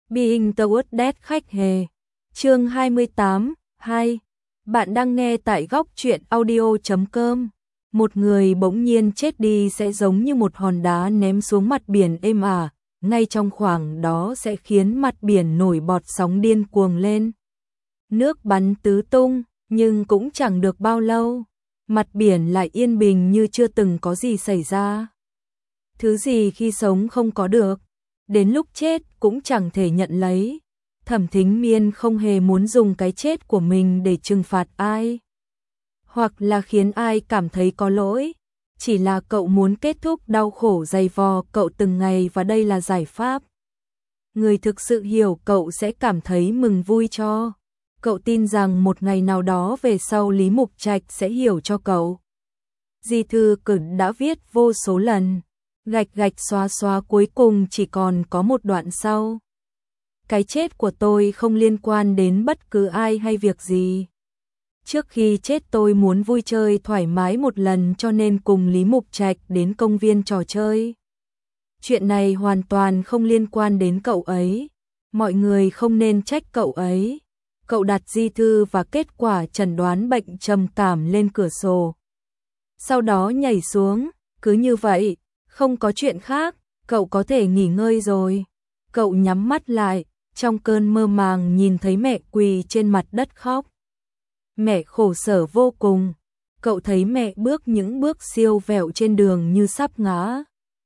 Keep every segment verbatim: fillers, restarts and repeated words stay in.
Being Towards Death khách hề. Chương hai mươi tám, hai. Bạn đang nghe tại góc truyện audio chấm com. Một người bỗng nhiên chết đi sẽ giống như một hòn đá ném xuống mặt biển êm ả, ngay trong khoảng đó sẽ khiến mặt biển nổi bọt sóng điên cuồng lên. Nước bắn tứ tung, nhưng cũng chẳng được bao lâu, mặt biển lại yên bình như chưa từng có gì xảy ra. Thứ gì khi sống không có được, đến lúc chết cũng chẳng thể nhận lấy. Thẩm Thính Miên không hề muốn dùng cái chết của mình để trừng phạt ai, hoặc là khiến ai cảm thấy có lỗi. Chỉ là cậu muốn kết thúc đau khổ dày vò cậu từng ngày và đây là giải pháp. Người thực sự hiểu cậu sẽ cảm thấy mừng vui cho. Cậu tin rằng một ngày nào đó về sau Lý Mục Trạch sẽ hiểu cho cậu. Di thư Cửu đã viết vô số lần, gạch gạch xóa xóa cuối cùng chỉ còn có một đoạn sau. Cái chết của tôi không liên quan đến bất cứ ai hay việc gì. Trước khi chết tôi muốn vui chơi thoải mái một lần cho nên cùng Lý Mục Trạch đến công viên trò chơi. Chuyện này hoàn toàn không liên quan đến cậu ấy. Mọi người không nên trách cậu ấy. Cậu đặt di thư và kết quả chẩn đoán bệnh trầm cảm lên cửa sổ. Sau đó nhảy xuống, cứ như vậy, không có chuyện khác, cậu có thể nghỉ ngơi rồi. Cậu nhắm mắt lại, trong cơn mơ màng nhìn thấy mẹ quỳ trên mặt đất khóc. Mẹ khổ sở vô cùng, cậu thấy mẹ bước những bước siêu vẹo trên đường như sắp ngã.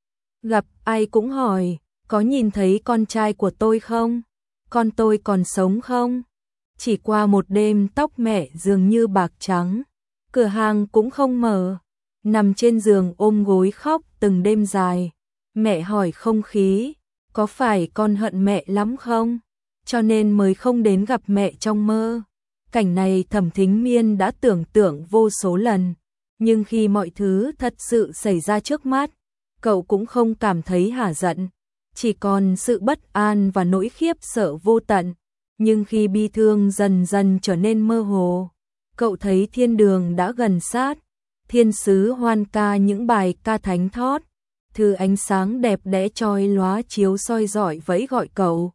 Gặp ai cũng hỏi, có nhìn thấy con trai của tôi không? Con tôi còn sống không? Chỉ qua một đêm tóc mẹ dường như bạc trắng, cửa hàng cũng không mở, nằm trên giường ôm gối khóc từng đêm dài. Mẹ hỏi không khí, có phải con hận mẹ lắm không? Cho nên mới không đến gặp mẹ trong mơ. Cảnh này Thẩm Thính Miên đã tưởng tượng vô số lần, nhưng khi mọi thứ thật sự xảy ra trước mắt, cậu cũng không cảm thấy hả giận, chỉ còn sự bất an và nỗi khiếp sợ vô tận. Nhưng khi bi thương dần dần trở nên mơ hồ, cậu thấy thiên đường đã gần sát, thiên sứ hoan ca những bài ca thánh thót, thứ ánh sáng đẹp đẽ chói lóa chiếu soi rọi vẫy gọi cậu.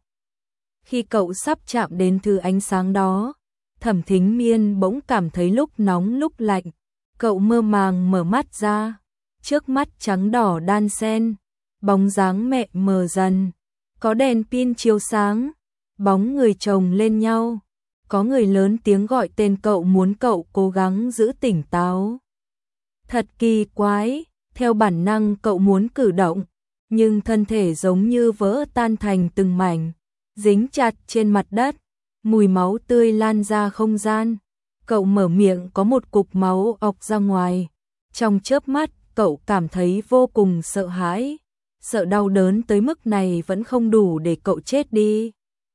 Khi cậu sắp chạm đến thứ ánh sáng đó, Thẩm Thính Miên bỗng cảm thấy lúc nóng lúc lạnh. Cậu mơ màng mở mắt ra, trước mắt trắng đỏ đan xen, bóng dáng mẹ mờ dần, có đèn pin chiếu sáng, bóng người chồng lên nhau, có người lớn tiếng gọi tên cậu muốn cậu cố gắng giữ tỉnh táo. Thật kỳ quái, theo bản năng cậu muốn cử động, nhưng thân thể giống như vỡ tan thành từng mảnh, dính chặt trên mặt đất, mùi máu tươi lan ra không gian. Cậu mở miệng có một cục máu ọc ra ngoài. Trong chớp mắt, cậu cảm thấy vô cùng sợ hãi. Sợ đau đớn tới mức này vẫn không đủ để cậu chết đi.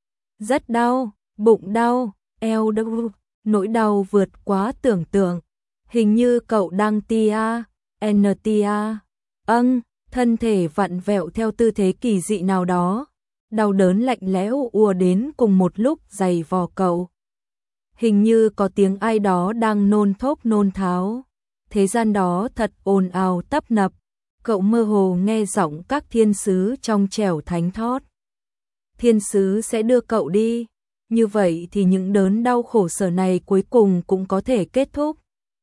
Rất đau, bụng đau, eo đau, nỗi đau vượt quá tưởng tượng. Hình như cậu đang tia, en tia. Âng, thân thể vặn vẹo theo tư thế kỳ dị nào đó. Đau đớn lạnh lẽo ùa đến cùng một lúc giày vò cậu. Hình như có tiếng ai đó đang nôn thốc nôn tháo. Thế gian đó thật ồn ào tấp nập. Cậu mơ hồ nghe giọng các thiên sứ trong trẻo thánh thót. Thiên sứ sẽ đưa cậu đi. Như vậy thì những đớn đau khổ sở này cuối cùng cũng có thể kết thúc.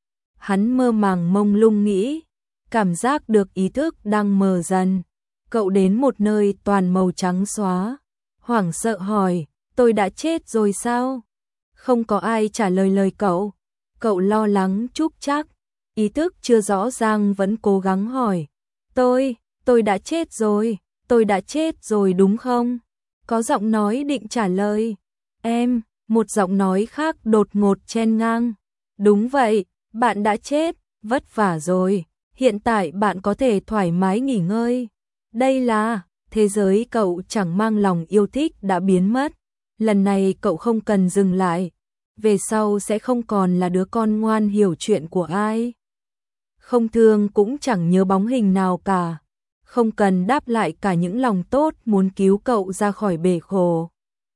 Hắn mơ màng mông lung nghĩ, cảm giác được ý thức đang mờ dần. Cậu đến một nơi toàn màu trắng xóa, hoảng sợ hỏi, tôi đã chết rồi sao? Không có ai trả lời lời cậu. Cậu lo lắng chúc chắc, ý thức chưa rõ ràng vẫn cố gắng hỏi, tôi, tôi đã chết rồi, tôi đã chết rồi đúng không? Có giọng nói định trả lời, em, một giọng nói khác đột ngột chen ngang, đúng vậy, bạn đã chết, vất vả rồi, hiện tại bạn có thể thoải mái nghỉ ngơi. Đây là, thế giới cậu chẳng mang lòng yêu thích đã biến mất. Lần này cậu không cần dừng lại. Về sau sẽ không còn là đứa con ngoan hiểu chuyện của ai. Không thương cũng chẳng nhớ bóng hình nào cả. Không cần đáp lại cả những lòng tốt muốn cứu cậu ra khỏi bể khổ.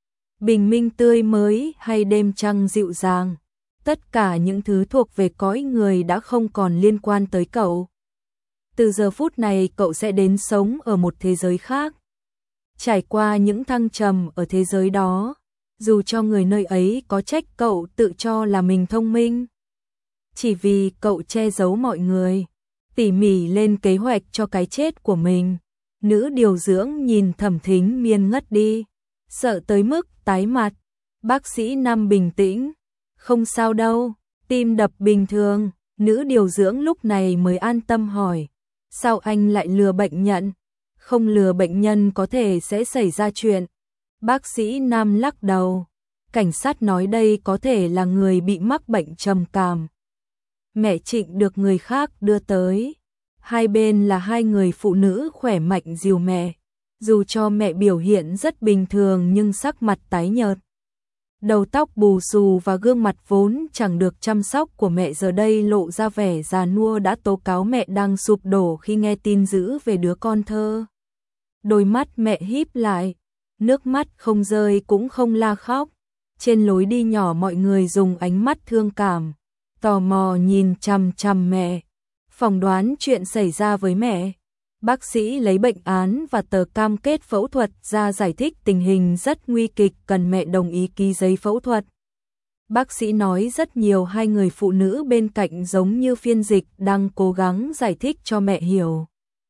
Bình minh tươi mới hay đêm trăng dịu dàng. Tất cả những thứ thuộc về cõi người đã không còn liên quan tới cậu. Từ giờ phút này cậu sẽ đến sống ở một thế giới khác. Trải qua những thăng trầm ở thế giới đó, dù cho người nơi ấy có trách cậu tự cho là mình thông minh, chỉ vì cậu che giấu mọi người, tỉ mỉ lên kế hoạch cho cái chết của mình. Nữ điều dưỡng nhìn Thẩm Thính Miên ngất đi, sợ tới mức tái mặt. Bác sĩ Nam bình tĩnh, không sao đâu, tim đập bình thường. Nữ điều dưỡng lúc này mới an tâm hỏi, sao anh lại lừa bệnh nhân? Không lừa bệnh nhân có thể sẽ xảy ra chuyện. Bác sĩ Nam lắc đầu, cảnh sát nói đây có thể là người bị mắc bệnh trầm cảm. Mẹ Trịnh được người khác đưa tới. Hai bên là hai người phụ nữ khỏe mạnh dìu mẹ. Dù cho mẹ biểu hiện rất bình thường nhưng sắc mặt tái nhợt. Đầu tóc bù xù và gương mặt vốn chẳng được chăm sóc của mẹ giờ đây lộ ra vẻ già nua đã tố cáo mẹ đang sụp đổ khi nghe tin dữ về đứa con thơ. Đôi mắt mẹ híp lại, nước mắt không rơi cũng không la khóc. Trên lối đi nhỏ mọi người dùng ánh mắt thương cảm, tò mò nhìn chằm chằm mẹ, phỏng đoán chuyện xảy ra với mẹ. Bác sĩ lấy bệnh án và tờ cam kết phẫu thuật ra giải thích tình hình rất nguy kịch, cần mẹ đồng ý ký giấy phẫu thuật. Bác sĩ nói rất nhiều, hai người phụ nữ bên cạnh giống như phiên dịch đang cố gắng giải thích cho mẹ hiểu.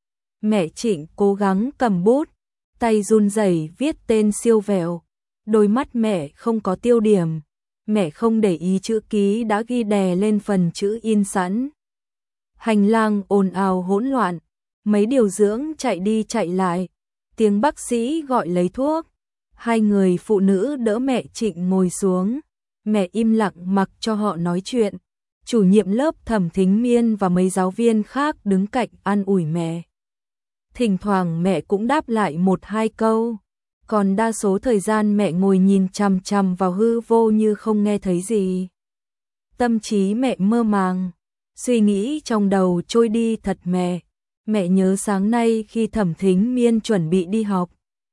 Mẹ Trịnh cố gắng cầm bút, tay run rẩy viết tên siêu vẹo. Đôi mắt mẹ không có tiêu điểm, mẹ không để ý chữ ký đã ghi đè lên phần chữ in sẵn. Hành lang ồn ào hỗn loạn, mấy điều dưỡng chạy đi chạy lại, tiếng bác sĩ gọi lấy thuốc. Hai người phụ nữ đỡ mẹ Trịnh ngồi xuống, mẹ im lặng mặc cho họ nói chuyện. Chủ nhiệm lớp Thẩm Thính Miên và mấy giáo viên khác đứng cạnh an ủi mẹ. Thỉnh thoảng mẹ cũng đáp lại một hai câu, còn đa số thời gian mẹ ngồi nhìn chằm chằm vào hư vô như không nghe thấy gì. Tâm trí mẹ mơ màng, suy nghĩ trong đầu trôi đi thật mẹ. Mẹ nhớ sáng nay khi Thẩm Thính Miên chuẩn bị đi học,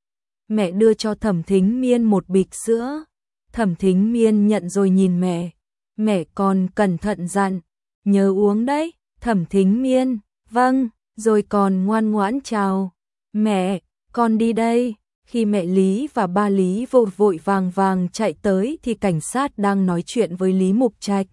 mẹ đưa cho Thẩm Thính Miên một bịch sữa. Thẩm Thính Miên nhận rồi nhìn mẹ, mẹ còn cẩn thận dặn, nhớ uống đấy. Thẩm Thính Miên, vâng, rồi còn ngoan ngoãn chào, mẹ, con đi đây. Khi mẹ Lý và ba Lý vội vội vàng vàng chạy tới thì cảnh sát đang nói chuyện với Lý Mục Trạch.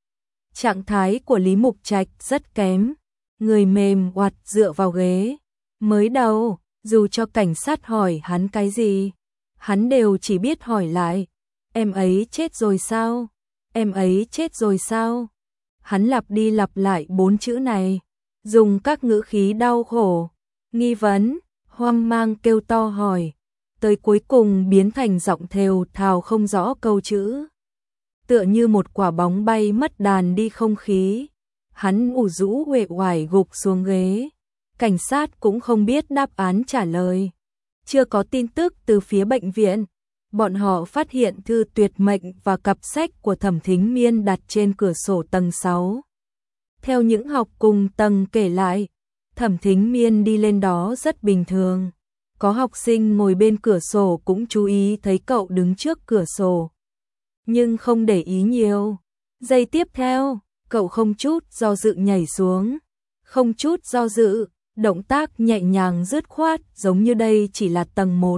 Trạng thái của Lý Mục Trạch rất kém, người mềm oặt dựa vào ghế. Mới đầu, dù cho cảnh sát hỏi hắn cái gì, hắn đều chỉ biết hỏi lại, em ấy chết rồi sao? Em ấy chết rồi sao? Hắn lặp đi lặp lại bốn chữ này, dùng các ngữ khí đau khổ, nghi vấn, hoang mang kêu to hỏi, tới cuối cùng biến thành giọng thều thào không rõ câu chữ. Tựa như một quả bóng bay mất đàn đi không khí. Hắn ủ rũ uể oải gục xuống ghế. Cảnh sát cũng không biết đáp án trả lời. Chưa có tin tức từ phía bệnh viện. Bọn họ phát hiện thư tuyệt mệnh và cặp sách của Thẩm Thính Miên đặt trên cửa sổ tầng sáu. Theo những học cùng tầng kể lại, Thẩm Thính Miên đi lên đó rất bình thường. Có học sinh ngồi bên cửa sổ cũng chú ý thấy cậu đứng trước cửa sổ, nhưng không để ý nhiều. Giây tiếp theo, cậu không chút do dự nhảy xuống. Không chút do dự, động tác nhẹ nhàng dứt khoát giống như đây chỉ là tầng một.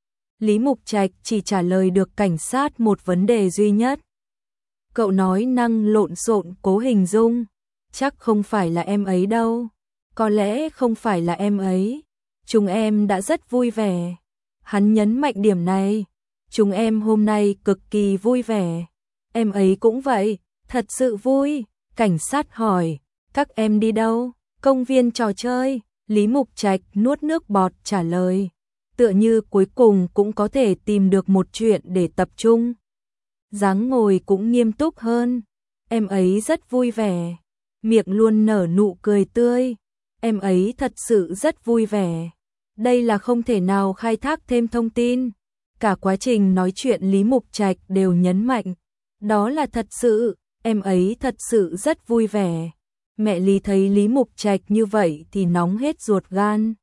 Lý Mục Trạch chỉ trả lời được cảnh sát một vấn đề duy nhất. Cậu nói năng lộn xộn cố hình dung. Chắc không phải là em ấy đâu. Có lẽ không phải là em ấy. Chúng em đã rất vui vẻ. Hắn nhấn mạnh điểm này. Chúng em hôm nay cực kỳ vui vẻ. Em ấy cũng vậy, thật sự vui. Cảnh sát hỏi, các em đi đâu? Công viên trò chơi. Lý Mục Trạch nuốt nước bọt trả lời. Tựa như cuối cùng cũng có thể tìm được một chuyện để tập trung. Dáng ngồi cũng nghiêm túc hơn. Em ấy rất vui vẻ. Miệng luôn nở nụ cười tươi. Em ấy thật sự rất vui vẻ. Đây là không thể nào khai thác thêm thông tin. Cả quá trình nói chuyện Lý Mục Trạch đều nhấn mạnh. Đó là thật sự, em ấy thật sự rất vui vẻ. Mẹ Lý thấy Lý Mục Trạch như vậy thì nóng hết ruột gan.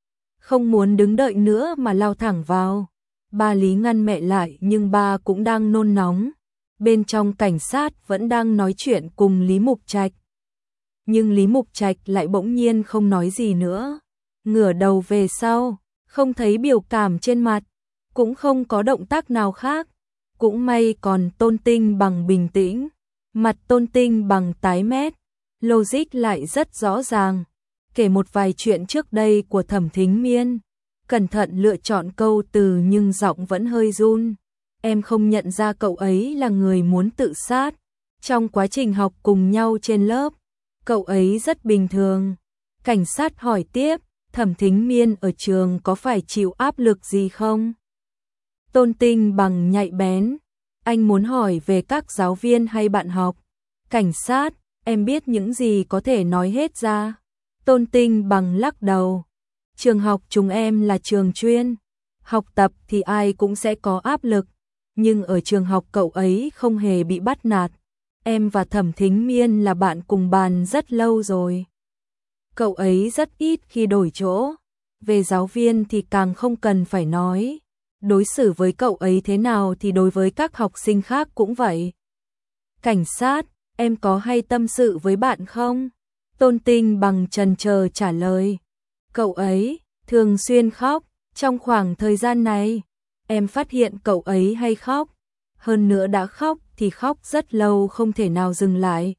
Không muốn đứng đợi nữa mà lao thẳng vào. Ba Lý ngăn mẹ lại nhưng ba cũng đang nôn nóng. Bên trong cảnh sát vẫn đang nói chuyện cùng Lý Mục Trạch. Nhưng Lý Mục Trạch lại bỗng nhiên không nói gì nữa. Ngửa đầu về sau, không thấy biểu cảm trên mặt, cũng không có động tác nào khác. Cũng may còn Tôn Tinh Bằng bình tĩnh, mặt Tôn Tinh Bằng tái mét, logic lại rất rõ ràng, kể một vài chuyện trước đây của Thẩm Thính Miên, cẩn thận lựa chọn câu từ nhưng giọng vẫn hơi run. Em không nhận ra cậu ấy là người muốn tự sát. Trong quá trình học cùng nhau trên lớp, cậu ấy rất bình thường. Cảnh sát hỏi tiếp, Thẩm Thính Miên ở trường có phải chịu áp lực gì không? Tôn Tinh Bằng nhạy bén, anh muốn hỏi về các giáo viên hay bạn học. Cảnh sát, em biết những gì có thể nói hết ra. Tôn Tinh Bằng lắc đầu. Trường học chúng em là trường chuyên, học tập thì ai cũng sẽ có áp lực, nhưng ở trường học cậu ấy không hề bị bắt nạt. Em và Thẩm Thính Miên là bạn cùng bàn rất lâu rồi. Cậu ấy rất ít khi đổi chỗ. Về giáo viên thì càng không cần phải nói. Đối xử với cậu ấy thế nào thì đối với các học sinh khác cũng vậy. Cảnh sát, em có hay tâm sự với bạn không? Tôn Tinh Bằng chần chờ trả lời. Cậu ấy thường xuyên khóc. Trong khoảng thời gian này, em phát hiện cậu ấy hay khóc. Hơn nữa đã khóc thì khóc rất lâu không thể nào dừng lại.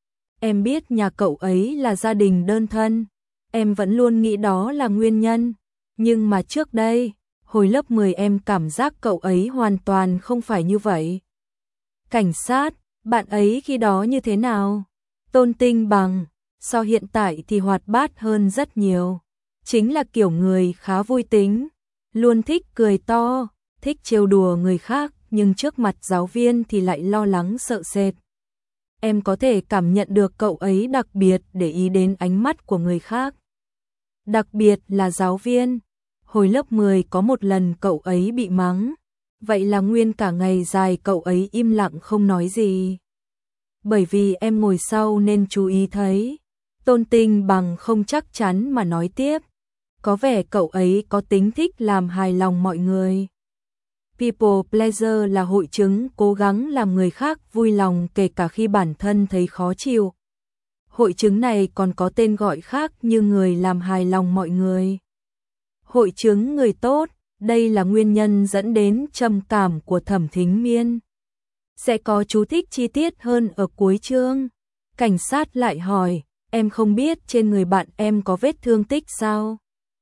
Em biết nhà cậu ấy là gia đình đơn thân. Em vẫn luôn nghĩ đó là nguyên nhân. Nhưng mà trước đây, hồi lớp mười em cảm giác cậu ấy hoàn toàn không phải như vậy. Cảnh sát, bạn ấy khi đó như thế nào? Tôn Tinh Bằng, so hiện tại thì hoạt bát hơn rất nhiều. Chính là kiểu người khá vui tính, luôn thích cười to, thích trêu đùa người khác, nhưng trước mặt giáo viên thì lại lo lắng sợ sệt. Em có thể cảm nhận được cậu ấy đặc biệt để ý đến ánh mắt của người khác. Đặc biệt là giáo viên. Hồi lớp mười có một lần cậu ấy bị mắng. Vậy là nguyên cả ngày dài cậu ấy im lặng không nói gì. Bởi vì em ngồi sau nên chú ý thấy. Tôn Tinh Bằng không chắc chắn mà nói tiếp. Có vẻ cậu ấy có tính thích làm hài lòng mọi người. People pleaser là hội chứng cố gắng làm người khác vui lòng kể cả khi bản thân thấy khó chịu. Hội chứng này còn có tên gọi khác như người làm hài lòng mọi người. Hội chứng người tốt, đây là nguyên nhân dẫn đến trầm cảm của Thẩm Thính Miên. Sẽ có chú thích chi tiết hơn ở cuối chương. Cảnh sát lại hỏi, em không biết trên người bạn em có vết thương tích sao?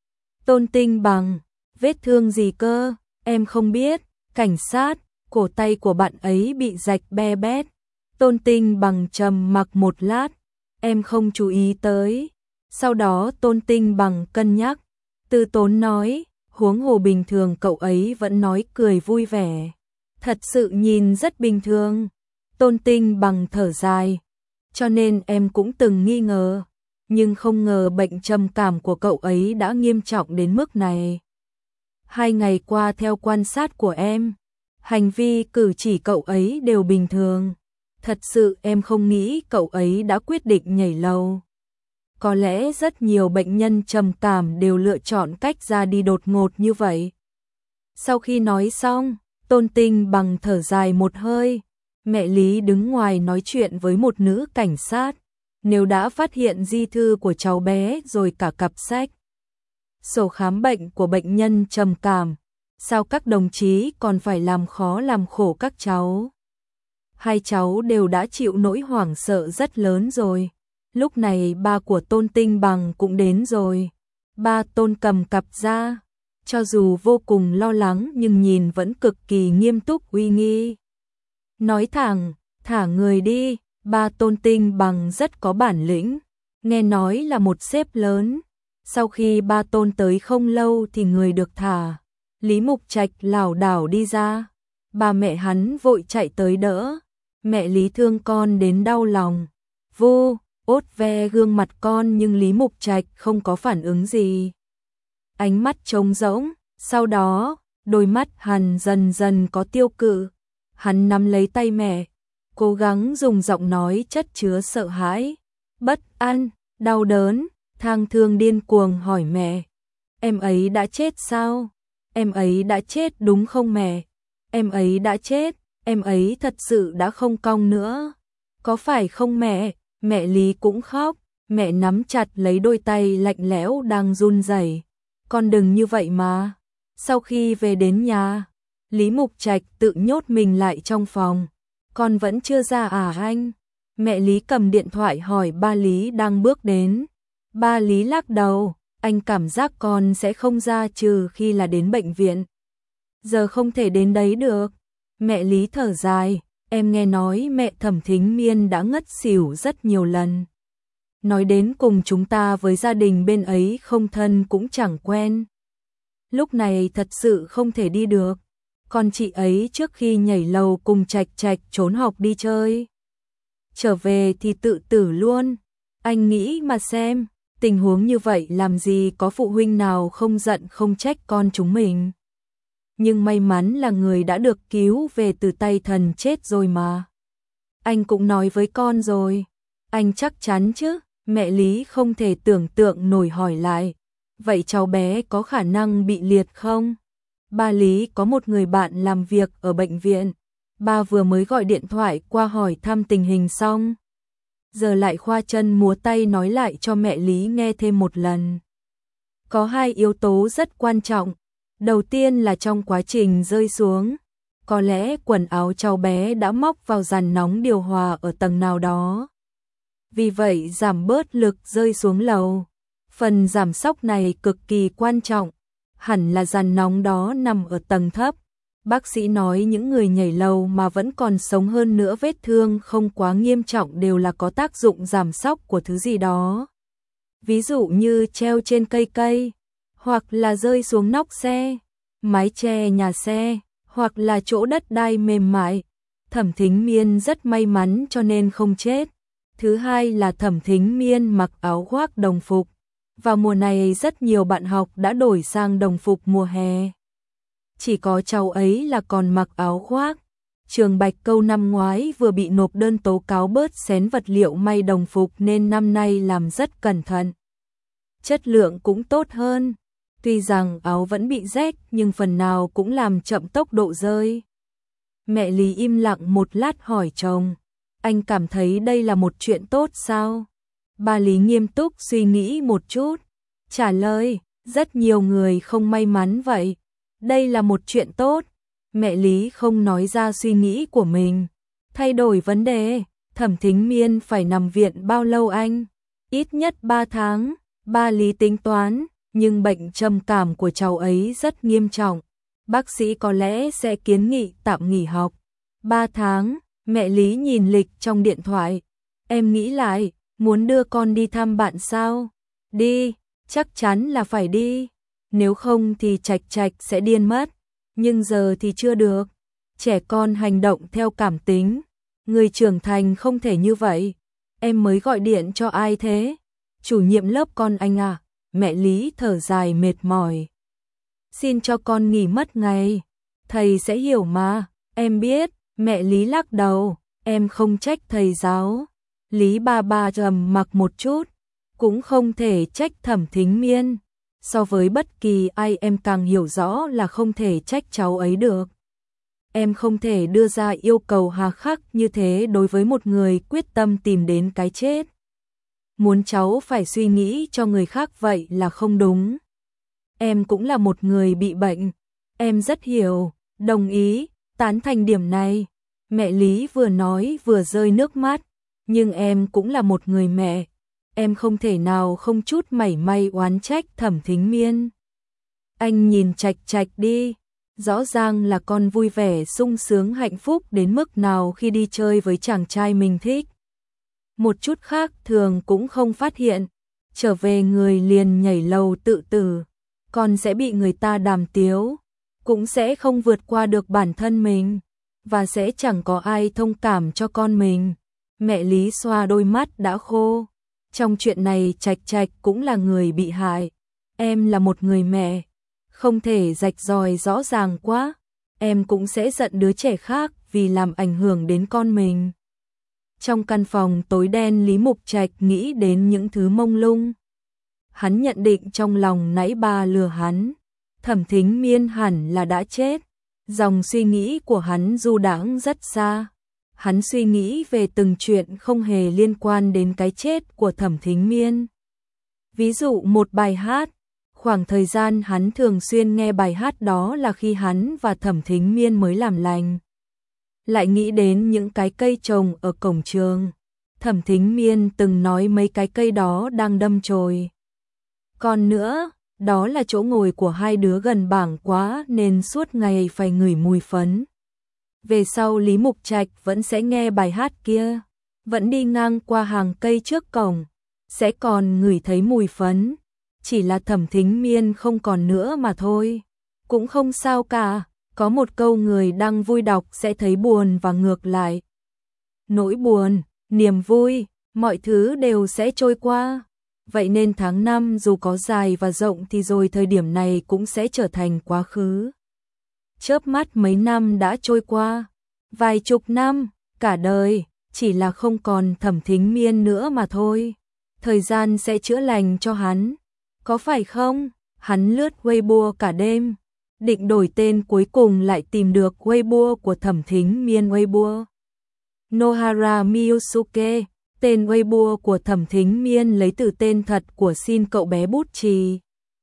Tôn Tinh Bằng, vết thương gì cơ? Em không biết. Cảnh sát, cổ tay của bạn ấy bị rạch be bét. Tôn Tinh Bằng trầm mặc một lát, em không chú ý tới. Sau đó Tôn Tinh Bằng cân nhắc, từ tốn nói, huống hồ bình thường cậu ấy vẫn nói cười vui vẻ. Thật sự nhìn rất bình thường. Tôn Tinh Bằng thở dài, cho nên em cũng từng nghi ngờ, nhưng không ngờ bệnh trầm cảm của cậu ấy đã nghiêm trọng đến mức này. Hai ngày qua theo quan sát của em, hành vi cử chỉ cậu ấy đều bình thường. Thật sự em không nghĩ cậu ấy đã quyết định nhảy lầu. Có lẽ rất nhiều bệnh nhân trầm cảm đều lựa chọn cách ra đi đột ngột như vậy. Sau khi nói xong, Tôn Tinh Bằng thở dài một hơi. Mẹ Lý đứng ngoài nói chuyện với một nữ cảnh sát. Nếu đã phát hiện di thư của cháu bé rồi cả cặp sách, sổ khám bệnh của bệnh nhân trầm cảm, sao các đồng chí còn phải làm khó làm khổ các cháu? Hai cháu đều đã chịu nỗi hoảng sợ rất lớn rồi. Lúc này ba của Tôn Tinh Bằng cũng đến rồi. Ba Tôn cầm cặp ra, cho dù vô cùng lo lắng nhưng nhìn vẫn cực kỳ nghiêm túc uy nghi. Nói thẳng, thả người đi. Ba Tôn Tinh Bằng rất có bản lĩnh, nghe nói là một sếp lớn. Sau khi ba Tôn tới không lâu thì người được thả. Lý Mục Trạch lảo đảo đi ra, ba mẹ hắn vội chạy tới đỡ. Mẹ Lý thương con đến đau lòng, vu ốt ve gương mặt con nhưng Lý Mục Trạch không có phản ứng gì. Ánh mắt trống rỗng, sau đó đôi mắt hắn dần dần có tiêu cự. Hắn nắm lấy tay mẹ, cố gắng dùng giọng nói chất chứa sợ hãi, bất an, đau đớn, thang thương điên cuồng hỏi mẹ. Em ấy đã chết sao? Em ấy đã chết đúng không mẹ? Em ấy đã chết, em ấy thật sự đã không cong nữa. Có phải không mẹ? Mẹ Lý cũng khóc, mẹ nắm chặt lấy đôi tay lạnh lẽo đang run rẩy. con đừng như vậy mà. Sau khi về đến nhà, Lý Mục Trạch tự nhốt mình lại trong phòng. Con vẫn chưa ra à anh? Mẹ Lý cầm điện thoại hỏi ba Lý đang bước đến. Ba Lý lắc đầu, anh cảm giác con sẽ không ra trừ khi là đến bệnh viện. Giờ không thể đến đấy được. Mẹ Lý thở dài, em nghe nói mẹ Thẩm Thính Miên đã ngất xỉu rất nhiều lần. Nói đến cùng chúng ta với gia đình bên ấy không thân cũng chẳng quen. Lúc này thật sự không thể đi được. Còn chị ấy trước khi nhảy lầu cùng Trạch Trạch trốn học đi chơi. Trở về thì tự tử luôn. Anh nghĩ mà xem, tình huống như vậy làm gì có phụ huynh nào không giận không trách con chúng mình. Nhưng may mắn là người đã được cứu về từ tay thần chết rồi mà. Anh cũng nói với con rồi. Anh chắc chắn chứ? Mẹ Lý không thể tưởng tượng nổi hỏi lại. Vậy cháu bé có khả năng bị liệt không? Ba Lý có một người bạn làm việc ở bệnh viện. Ba vừa mới gọi điện thoại qua hỏi thăm tình hình xong. Giờ lại khoa chân múa tay nói lại cho mẹ Lý nghe thêm một lần. Có hai yếu tố rất quan trọng. Đầu tiên là trong quá trình rơi xuống, có lẽ quần áo cháu bé đã móc vào giàn nóng điều hòa ở tầng nào đó. Vì vậy giảm bớt lực rơi xuống lầu. Phần giảm sóc này cực kỳ quan trọng. Hẳn là giàn nóng đó nằm ở tầng thấp. Bác sĩ nói những người nhảy lầu mà vẫn còn sống hơn nữa vết thương không quá nghiêm trọng đều là có tác dụng giảm sóc của thứ gì đó. Ví dụ như treo trên cây cây, hoặc là rơi xuống nóc xe, mái che nhà xe, hoặc là chỗ đất đai mềm mại. Thẩm Thính Miên rất may mắn cho nên không chết. Thứ hai là Thẩm Thính Miên mặc áo khoác đồng phục. Vào mùa này rất nhiều bạn học đã đổi sang đồng phục mùa hè. Chỉ có cháu ấy là còn mặc áo khoác. Trường Bạch Câu năm ngoái vừa bị nộp đơn tố cáo bớt xén vật liệu may đồng phục nên năm nay làm rất cẩn thận. Chất lượng cũng tốt hơn. Tuy rằng áo vẫn bị rách nhưng phần nào cũng làm chậm tốc độ rơi. Mẹ Lý im lặng một lát hỏi chồng. Anh cảm thấy đây là một chuyện tốt sao? Ba Lý nghiêm túc suy nghĩ một chút. Trả lời, rất nhiều người không may mắn vậy. Đây là một chuyện tốt. Mẹ Lý không nói ra suy nghĩ của mình. Thay đổi vấn đề, Thẩm Thính Miên phải nằm viện bao lâu anh? Ít nhất ba tháng. Ba Lý tính toán, nhưng bệnh trầm cảm của cháu ấy rất nghiêm trọng. Bác sĩ có lẽ sẽ kiến nghị tạm nghỉ học. ba tháng, mẹ Lý nhìn lịch trong điện thoại. Em nghĩ lại, muốn đưa con đi thăm bạn sao? Đi, chắc chắn là phải đi. Nếu không thì Trạch Trạch sẽ điên mất. Nhưng giờ thì chưa được. Trẻ con hành động theo cảm tính. Người trưởng thành không thể như vậy. Em mới gọi điện cho ai thế? Chủ nhiệm lớp con anh à? Mẹ Lý thở dài mệt mỏi. Xin cho con nghỉ mất ngày. Thầy sẽ hiểu mà. Em biết. Mẹ Lý lắc đầu. Em không trách thầy giáo. Lý ba ba trầm mặc một chút. Cũng không thể trách Thẩm Thính Miên. So với bất kỳ ai em càng hiểu rõ là không thể trách cháu ấy được. Em không thể đưa ra yêu cầu hà khắc như thế đối với một người quyết tâm tìm đến cái chết. Muốn cháu phải suy nghĩ cho người khác vậy là không đúng. Em cũng là một người bị bệnh. Em rất hiểu, đồng ý, tán thành điểm này. Mẹ Lý vừa nói vừa rơi nước mắt. Nhưng em cũng là một người mẹ. Em không thể nào không chút mảy may oán trách Thẩm Thính Miên. Anh nhìn Trạch Trạch đi. Rõ ràng là con vui vẻ sung sướng hạnh phúc đến mức nào khi đi chơi với chàng trai mình thích. Một chút khác thường cũng không phát hiện. Trở về người liền nhảy lầu tự tử. Con sẽ bị người ta đàm tiếu. Cũng sẽ không vượt qua được bản thân mình. Và sẽ chẳng có ai thông cảm cho con mình. Mẹ Lý xoa đôi mắt đã khô. Trong chuyện này Trạch Trạch cũng là người bị hại. Em là một người mẹ. Không thể rạch ròi rõ ràng quá. Em cũng sẽ giận đứa trẻ khác vì làm ảnh hưởng đến con mình. Trong căn phòng tối đen Lý Mục Trạch nghĩ đến những thứ mông lung. Hắn nhận định trong lòng nãy bà lừa hắn. Thẩm Thính Miên hẳn là đã chết. Dòng suy nghĩ của hắn du đãng rất xa. Hắn suy nghĩ về từng chuyện không hề liên quan đến cái chết của Thẩm Thính Miên. Ví dụ một bài hát, Khoảng thời gian hắn thường xuyên nghe bài hát đó là khi hắn và Thẩm Thính Miên mới làm lành. Lại nghĩ đến những cái cây trồng ở cổng trường. Thẩm Thính Miên từng nói mấy cái cây đó đang đâm chồi. Còn nữa, đó là chỗ ngồi của hai đứa gần bảng quá nên suốt ngày phải ngửi mùi phấn. Về sau Lý Mục Trạch vẫn sẽ nghe bài hát kia, vẫn đi ngang qua hàng cây trước cổng, sẽ còn ngửi thấy mùi phấn. Chỉ là Thẩm Thính Miên không còn nữa mà thôi. Cũng không sao cả, có một câu người đang vui đọc sẽ thấy buồn và ngược lại. Nỗi buồn, niềm vui, mọi thứ đều sẽ trôi qua. Vậy nên tháng năm dù có dài và rộng thì rồi thời điểm này cũng sẽ trở thành quá khứ. Chớp mắt mấy năm đã trôi qua, vài chục năm, cả đời, chỉ là không còn Thẩm Thính Miên nữa mà thôi. Thời gian sẽ chữa lành cho hắn, có phải không? Hắn lướt Weibo cả đêm, định đổi tên cuối cùng lại tìm được Weibo của Thẩm Thính Miên. Weibo Nohara Miyusuke, tên Weibo của Thẩm Thính Miên lấy từ tên thật của Shin cậu bé bút chì.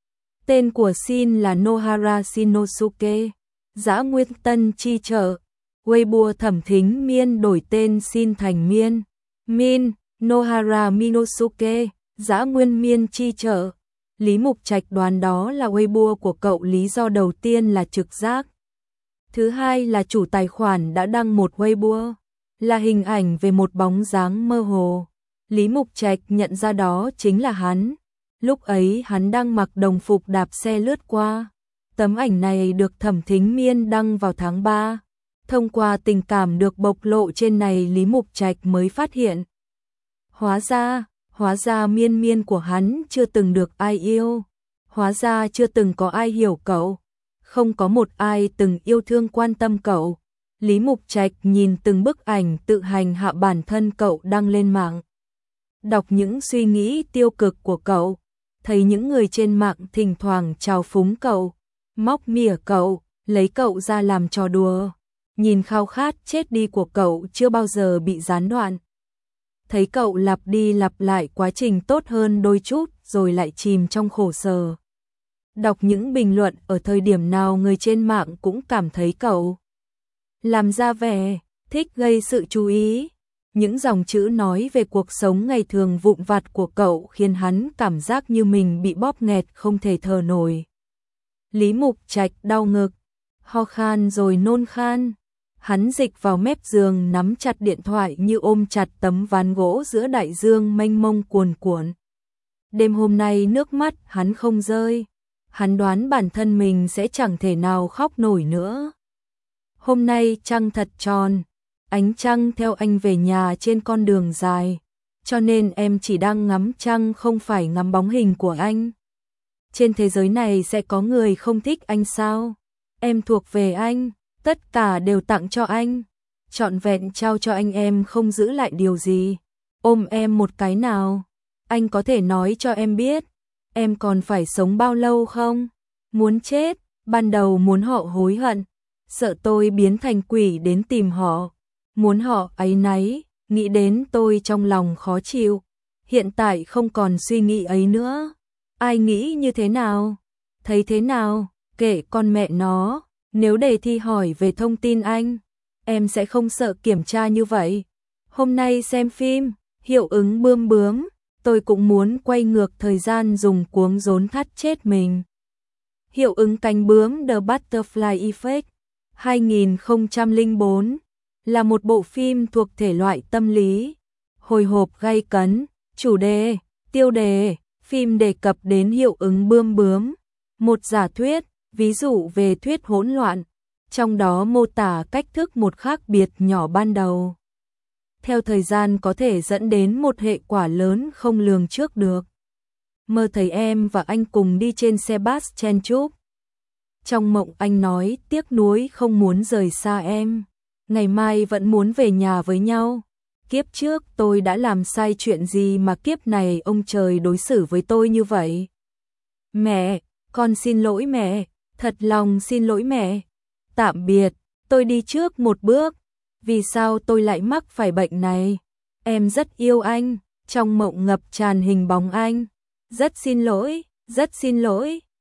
Tên của Shin là Nohara Shinosuke, Dã Nguyên Tân chi trợ. Weibo Thẩm Thính Miên đổi tên Shin thành Miên. Min, Nohara Minosuke, Dã Nguyên Miên chi trợ. Lý Mục Trạch đoán đó là Weibo của cậu, lý do đầu tiên là trực giác. Thứ hai là chủ tài khoản đã đăng một Weibo, là hình ảnh về một bóng dáng mơ hồ. Lý Mục Trạch nhận ra đó chính là hắn. Lúc ấy hắn đang mặc đồng phục đạp xe lướt qua. Tấm ảnh này được Thẩm Thính Miên đăng vào tháng ba. Thông qua tình cảm được bộc lộ trên này Lý Mục Trạch mới phát hiện. Hóa ra, hóa ra Miên Miên của hắn chưa từng được ai yêu. Hóa ra chưa từng có ai hiểu cậu. Không có một ai từng yêu thương quan tâm cậu. Lý Mục Trạch nhìn từng bức ảnh tự hành hạ bản thân cậu đăng lên mạng. Đọc những suy nghĩ tiêu cực của cậu. Thấy những người trên mạng thỉnh thoảng trào phúng cậu, móc mỉa cậu, lấy cậu ra làm trò đùa. Nhìn khao khát chết đi của cậu chưa bao giờ bị gián đoạn. Thấy cậu lặp đi lặp lại quá trình tốt hơn đôi chút rồi lại chìm trong khổ sở. Đọc những bình luận ở thời điểm nào người trên mạng cũng cảm thấy cậu làm ra vẻ, thích gây sự chú ý. Những dòng chữ nói về cuộc sống ngày thường vụn vặt của cậu khiến hắn cảm giác như mình bị bóp nghẹt không thể thở nổi. Lý Mục Trạch đau ngực, ho khan rồi nôn khan. Hắn dịch vào mép giường nắm chặt điện thoại như ôm chặt tấm ván gỗ giữa đại dương mênh mông cuồn cuộn. Đêm hôm nay nước mắt hắn không rơi. Hắn đoán bản thân mình sẽ chẳng thể nào khóc nổi nữa. Hôm nay trăng thật tròn, ánh trăng theo anh về nhà trên con đường dài, cho nên em chỉ đang ngắm trăng không phải ngắm bóng hình của anh. Trên thế giới này sẽ có người không thích anh sao? Em thuộc về anh, tất cả đều tặng cho anh, trọn vẹn trao cho anh, em không giữ lại điều gì. Ôm em một cái nào, anh có thể nói cho em biết, em còn phải sống bao lâu không? Muốn chết, ban đầu muốn họ hối hận, sợ tôi biến thành quỷ đến tìm họ, muốn họ áy náy, nghĩ đến tôi trong lòng khó chịu. Hiện tại không còn suy nghĩ ấy nữa. Ai nghĩ như thế nào, thấy thế nào, kệ con mẹ nó. Nếu đề thi hỏi về thông tin anh, em sẽ không sợ kiểm tra như vậy. Hôm nay xem phim, hiệu ứng bươm bướm, tôi cũng muốn quay ngược thời gian dùng cuống rốn thắt chết mình. Hiệu ứng cánh bướm The Butterfly Effect hai nghìn không trăm lẻ bốn là một bộ phim thuộc thể loại tâm lý, hồi hộp gay cấn, chủ đề, tiêu đề, phim đề cập đến hiệu ứng bươm bướm, một giả thuyết, ví dụ về thuyết hỗn loạn, trong đó mô tả cách thức một khác biệt nhỏ ban đầu. Theo thời gian có thể dẫn đến một hệ quả lớn không lường trước được. Mơ thấy em và anh cùng đi trên xe bus chen chúc. Trong mộng anh nói tiếc nuối không muốn rời xa em, ngày mai vẫn muốn về nhà với nhau. Kiếp trước tôi đã làm sai chuyện gì mà kiếp này ông trời đối xử với tôi như vậy? Mẹ, con xin lỗi mẹ, thật lòng xin lỗi mẹ. Tạm biệt, tôi đi trước một bước. Vì sao tôi lại mắc phải bệnh này? Em rất yêu anh, trong mộng ngập tràn hình bóng anh. Rất xin lỗi, rất xin lỗi,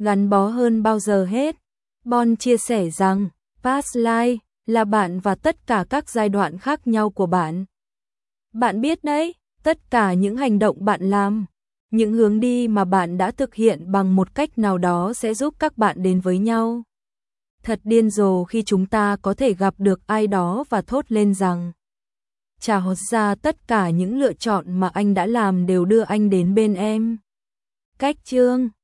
gắn bó hơn bao giờ hết. Bon chia sẻ rằng, past life là bạn và tất cả các giai đoạn khác nhau của bạn. Bạn biết đấy, tất cả những hành động bạn làm, những hướng đi mà bạn đã thực hiện bằng một cách nào đó sẽ giúp các bạn đến với nhau. Thật điên rồ khi chúng ta có thể gặp được ai đó và thốt lên rằng, chào ra tất cả những lựa chọn mà anh đã làm đều đưa anh đến bên em. Cách chương